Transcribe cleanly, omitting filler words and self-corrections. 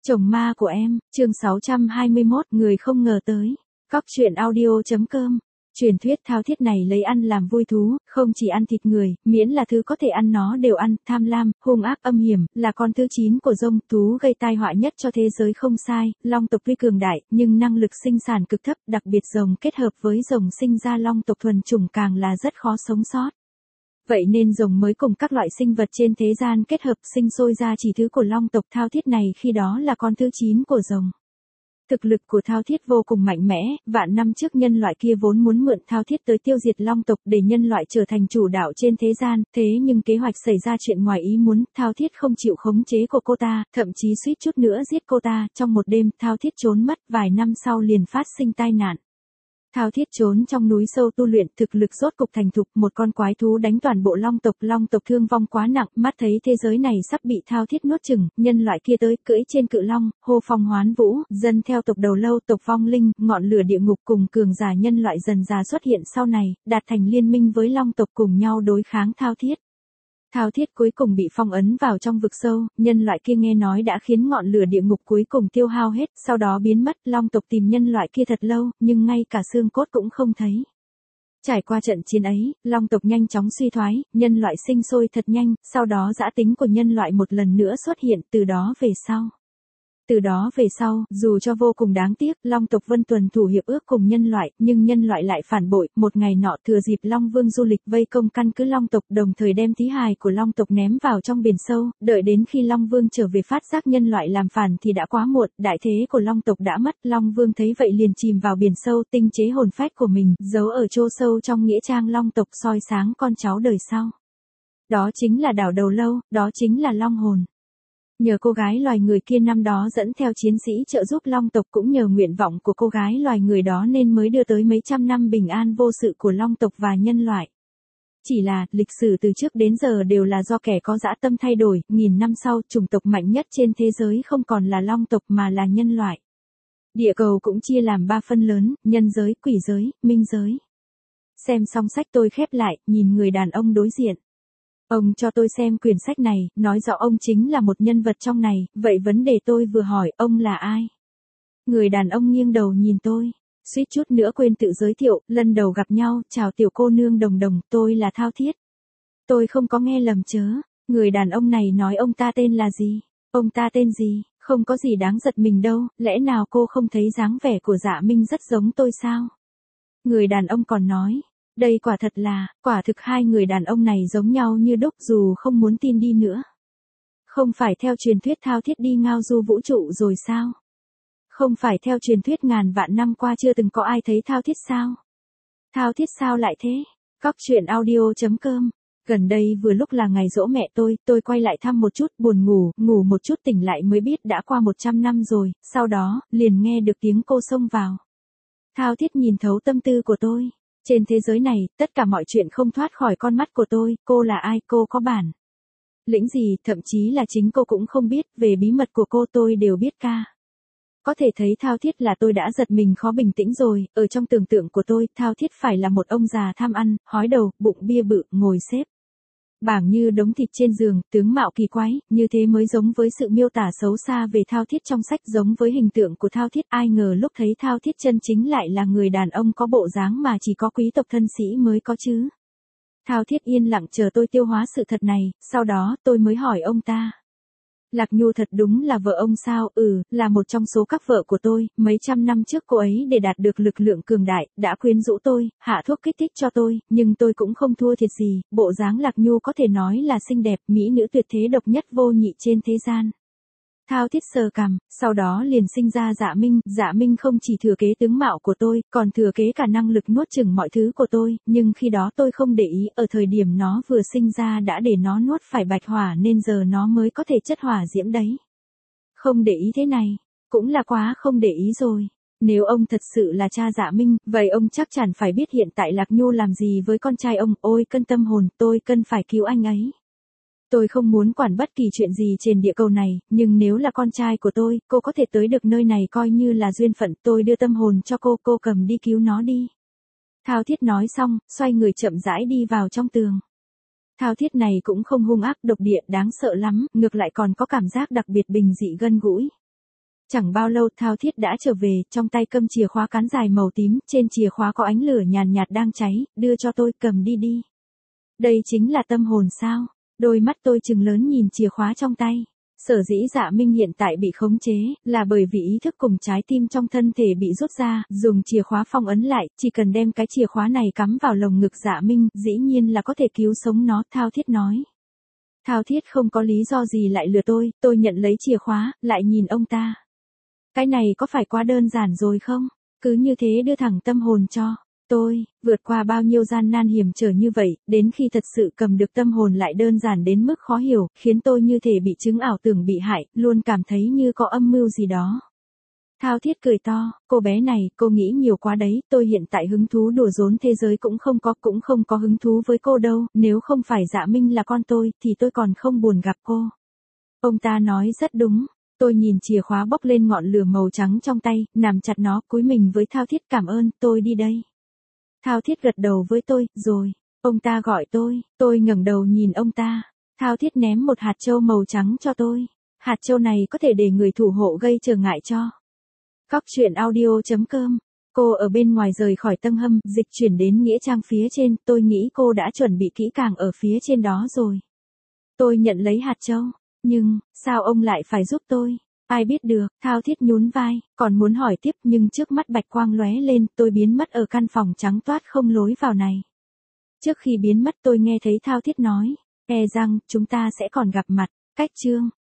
Chồng ma của em, chương 621, người không ngờ tới. Cóc truyện audio.com. Truyền thuyết thao thiết này lấy ăn làm vui thú, không chỉ ăn thịt người, miễn là thứ có thể ăn nó đều ăn, tham lam, hung ác âm hiểm, là con thứ 9 của dông, thú gây tai họa nhất cho thế giới không sai, long tộc tuy cường đại, nhưng năng lực sinh sản cực thấp, đặc biệt rồng kết hợp với rồng sinh ra long tộc thuần chủng càng là rất khó sống sót. Vậy nên rồng mới cùng các loại sinh vật trên thế gian kết hợp sinh sôi ra chỉ thứ của long tộc thao thiết này khi đó là con thứ 9 của rồng. Thực lực của thao thiết vô cùng mạnh mẽ, vạn năm trước nhân loại kia vốn muốn mượn thao thiết tới tiêu diệt long tộc để nhân loại trở thành chủ đạo trên thế gian, thế nhưng kế hoạch xảy ra chuyện ngoài ý muốn, thao thiết không chịu khống chế của cô ta, thậm chí suýt chút nữa giết cô ta, trong một đêm thao thiết trốn mất, vài năm sau liền phát sinh tai nạn. Thao thiết trốn trong núi sâu tu luyện, thực lực rốt cục thành thục, một con quái thú đánh toàn bộ long tộc thương vong quá nặng, mắt thấy thế giới này sắp bị thao thiết nuốt chửng, nhân loại kia tới, cưỡi trên cự long, hô phong hoán vũ, dân theo tộc đầu lâu, tộc vong linh, ngọn lửa địa ngục cùng cường giả nhân loại dần dà xuất hiện sau này, đạt thành liên minh với long tộc cùng nhau đối kháng thao thiết. Thao thiết cuối cùng bị phong ấn vào trong vực sâu, nhân loại kia nghe nói đã khiến ngọn lửa địa ngục cuối cùng tiêu hao hết, sau đó biến mất, long tộc tìm nhân loại kia thật lâu, nhưng ngay cả xương cốt cũng không thấy. Trải qua trận chiến ấy, long tộc nhanh chóng suy thoái, nhân loại sinh sôi thật nhanh, sau đó dã tính của nhân loại một lần nữa xuất hiện, từ đó về sau, dù cho vô cùng đáng tiếc, long tộc vân tuần thủ hiệp ước cùng nhân loại, nhưng nhân loại lại phản bội, một ngày nọ thừa dịp Long Vương du lịch vây công căn cứ long tộc, đồng thời đem thí hài của long tộc ném vào trong biển sâu, đợi đến khi Long Vương trở về phát giác nhân loại làm phản thì đã quá muộn, đại thế của long tộc đã mất, Long Vương thấy vậy liền chìm vào biển sâu, tinh chế hồn phách của mình, giấu ở chỗ sâu trong nghĩa trang long tộc soi sáng con cháu đời sau. Đó chính là đảo đầu lâu, đó chính là long hồn. Nhờ cô gái loài người kia năm đó dẫn theo chiến sĩ trợ giúp long tộc, cũng nhờ nguyện vọng của cô gái loài người đó nên mới đưa tới mấy trăm năm bình an vô sự của long tộc và nhân loại. Chỉ là, lịch sử từ trước đến giờ đều là do kẻ có dã tâm thay đổi, nghìn năm sau, chủng tộc mạnh nhất trên thế giới không còn là long tộc mà là nhân loại. Địa cầu cũng chia làm 3 phân lớn, nhân giới, quỷ giới, minh giới. Xem xong sách tôi khép lại, nhìn người đàn ông đối diện. Ông cho tôi xem quyển sách này, nói rõ ông chính là một nhân vật trong này, vậy vấn đề tôi vừa hỏi, ông là ai? Người đàn ông nghiêng đầu nhìn tôi, suýt chút nữa quên tự giới thiệu, lần đầu gặp nhau, chào tiểu cô nương Đồng Đồng, tôi là Thao Thiết. Tôi không có nghe lầm chớ, người đàn ông này nói ông ta tên là gì? Ông ta tên gì? Không có gì đáng giật mình đâu, lẽ nào cô không thấy dáng vẻ của Dạ Minh rất giống tôi sao? Người đàn ông còn nói. Đây quả thực hai người đàn ông này giống nhau như đúc dù không muốn tin đi nữa. Không phải theo truyền thuyết thao thiết đi ngao du vũ trụ rồi sao? Không phải theo truyền thuyết ngàn vạn năm qua chưa từng có ai thấy thao thiết sao? Thao thiết sao lại thế? Cóc truyện audio.com. Gần đây vừa lúc là ngày giỗ mẹ tôi quay lại thăm một chút, buồn ngủ một chút tỉnh lại mới biết đã qua 100 năm rồi, sau đó, liền nghe được tiếng cô xông vào. Thao thiết nhìn thấu tâm tư của tôi. Trên thế giới này, tất cả mọi chuyện không thoát khỏi con mắt của tôi, cô là ai, cô có bản lĩnh gì, thậm chí là chính cô cũng không biết, về bí mật của cô tôi đều biết ca. Có thể thấy Thao Thiết là tôi đã giật mình khó bình tĩnh rồi, ở trong tưởng tượng của tôi, Thao Thiết phải là một ông già tham ăn, hói đầu, bụng bia bự, ngồi xếp bảng như đống thịt trên giường, tướng mạo kỳ quái, như thế mới giống với sự miêu tả xấu xa về Thao Thiết trong sách, giống với hình tượng của Thao Thiết, ai ngờ lúc thấy Thao Thiết chân chính lại là người đàn ông có bộ dáng mà chỉ có quý tộc thân sĩ mới có chứ. Thao Thiết yên lặng chờ tôi tiêu hóa sự thật này, sau đó tôi mới hỏi ông ta. Lạc Nhu thật đúng là vợ ông sao? Là một trong số các vợ của tôi, mấy trăm năm trước cô ấy để đạt được lực lượng cường đại, đã quyến rũ tôi, hạ thuốc kích thích cho tôi, nhưng tôi cũng không thua thiệt gì, bộ dáng Lạc Nhu có thể nói là xinh đẹp, mỹ nữ tuyệt thế độc nhất vô nhị trên thế gian. Thao Thiết sờ cằm, sau đó liền sinh ra Dạ Minh không chỉ thừa kế tướng mạo của tôi, còn thừa kế cả năng lực nuốt chửng mọi thứ của tôi, nhưng khi đó tôi không để ý, ở thời điểm nó vừa sinh ra đã để nó nuốt phải bạch hỏa nên giờ nó mới có thể chất hỏa diễm đấy. Không để ý thế này, cũng là quá không để ý rồi. Nếu ông thật sự là cha Dạ Minh, vậy ông chắc chắn phải biết hiện tại Lạc Nhu làm gì với con trai ông, ôi cân tâm hồn, tôi cần phải cứu anh ấy. Tôi không muốn quản bất kỳ chuyện gì trên địa cầu này, nhưng nếu là con trai của tôi, cô có thể tới được nơi này coi như là duyên phận, tôi đưa tâm hồn cho cô cầm đi cứu nó đi. Thao Thiết nói xong, xoay người chậm rãi đi vào trong tường. Thao Thiết này cũng không hung ác độc địa đáng sợ lắm, ngược lại còn có cảm giác đặc biệt bình dị gần gũi. Chẳng bao lâu Thao Thiết đã trở về, trong tay cầm chìa khóa cán dài màu tím, trên chìa khóa có ánh lửa nhàn nhạt đang cháy, đưa cho tôi, cầm đi đi. Đây chính là tâm hồn sao? Đôi mắt tôi trừng lớn nhìn chìa khóa trong tay. Sở dĩ Dạ Minh hiện tại bị khống chế, là bởi vì ý thức cùng trái tim trong thân thể bị rút ra, dùng chìa khóa phong ấn lại, chỉ cần đem cái chìa khóa này cắm vào lồng ngực Dạ Minh, dĩ nhiên là có thể cứu sống nó, Thao Thiết nói. Thao Thiết không có lý do gì lại lừa tôi nhận lấy chìa khóa, lại nhìn ông ta. Cái này có phải quá đơn giản rồi không? Cứ như thế đưa thẳng tâm hồn cho tôi, vượt qua bao nhiêu gian nan hiểm trở như vậy, đến khi thật sự cầm được tâm hồn lại đơn giản đến mức khó hiểu, khiến tôi như thể bị chứng ảo tưởng bị hại, luôn cảm thấy như có âm mưu gì đó. Thao Thiết cười to, cô bé này, cô nghĩ nhiều quá đấy, tôi hiện tại hứng thú đùa giỡn thế giới cũng không có hứng thú với cô đâu, nếu không phải Dạ Minh là con tôi, thì tôi còn không buồn gặp cô. Ông ta nói rất đúng. Tôi nhìn chìa khóa bốc lên ngọn lửa màu trắng trong tay, nắm chặt nó, cúi mình với Thao Thiết, cảm ơn, tôi đi đây. Thao Thiết gật đầu với tôi, rồi. Ông ta gọi tôi ngẩng đầu nhìn ông ta. Thao Thiết ném một hạt châu màu trắng cho tôi. Hạt châu này có thể để người thủ hộ gây trở ngại cho. Cóc truyện audio.com. Cô ở bên ngoài rời khỏi Tân Hâm, dịch chuyển đến nghĩa trang phía trên, tôi nghĩ cô đã chuẩn bị kỹ càng ở phía trên đó rồi. Tôi nhận lấy hạt châu. Nhưng, sao ông lại phải giúp tôi? Ai biết được, Thao Thiết nhún vai, còn muốn hỏi tiếp nhưng trước mắt bạch quang lóe lên, tôi biến mất ở căn phòng trắng toát không lối vào này. Trước khi biến mất tôi nghe thấy Thao Thiết nói, e rằng chúng ta sẽ còn gặp mặt, cách chương.